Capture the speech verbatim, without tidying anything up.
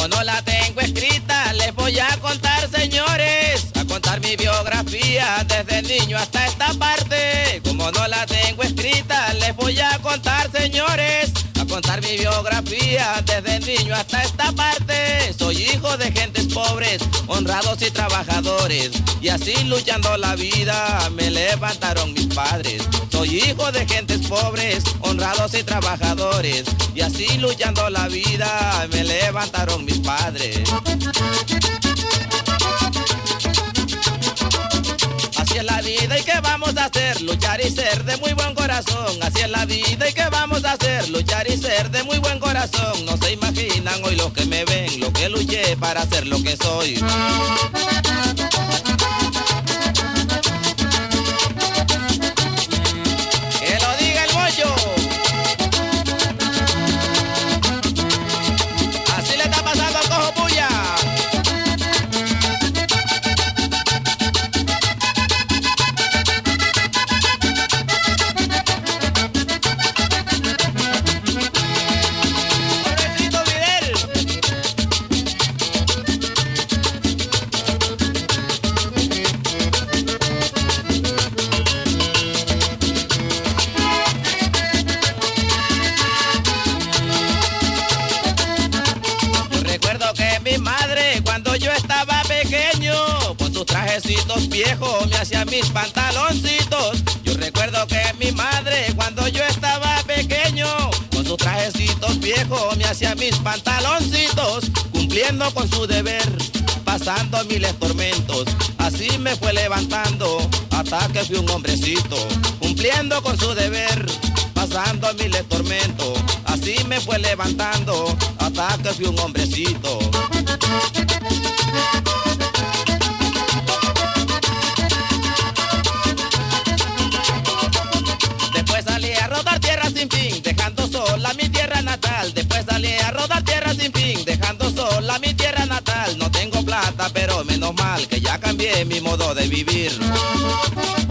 Como no la tengo escrita, les voy a contar, señores, a contar mi biografía desde niño hasta esta parte. Como no la tengo escrita, les voy a contar, señores, a contar mi biografía desde niño hasta esta parte. Soy hijo de gentes pobres, honrados y trabajadores, y así luchando la vida me levantaron mis padres. Soy hijo de gentes pobres, honrados y trabajadores, y así luchando la vida me levantaron mis padres. Así es la vida y qué vamos a hacer, luchar y ser de muy buen corazón. Así es la vida y qué vamos a hacer, luchar y ser de muy buen corazón. No se imaginan hoy los que me ven, lo que luché para ser lo que soy. Que lo diga el Moyo. Así le está pasando al Cojo Puya. Mi madre cuando yo estaba pequeño, con sus trajecitos viejos me hacía mis pantaloncitos. Yo recuerdo que mi madre cuando yo estaba pequeño, con sus trajecitos viejos me hacía mis pantaloncitos. Cumpliendo con su deber, pasando miles tormentos, así me fue levantando hasta que fui un hombrecito. Cumpliendo con su deber, pasando miles tormentos, así me fue levantando hasta que fui un hombrecito. Después salí a rodar tierra sin fin, dejando sola mi tierra natal. Después salí a rodar tierra sin fin, dejando sola mi tierra natal. No tengo plata, pero menos mal que ya cambié mi modo de vivir.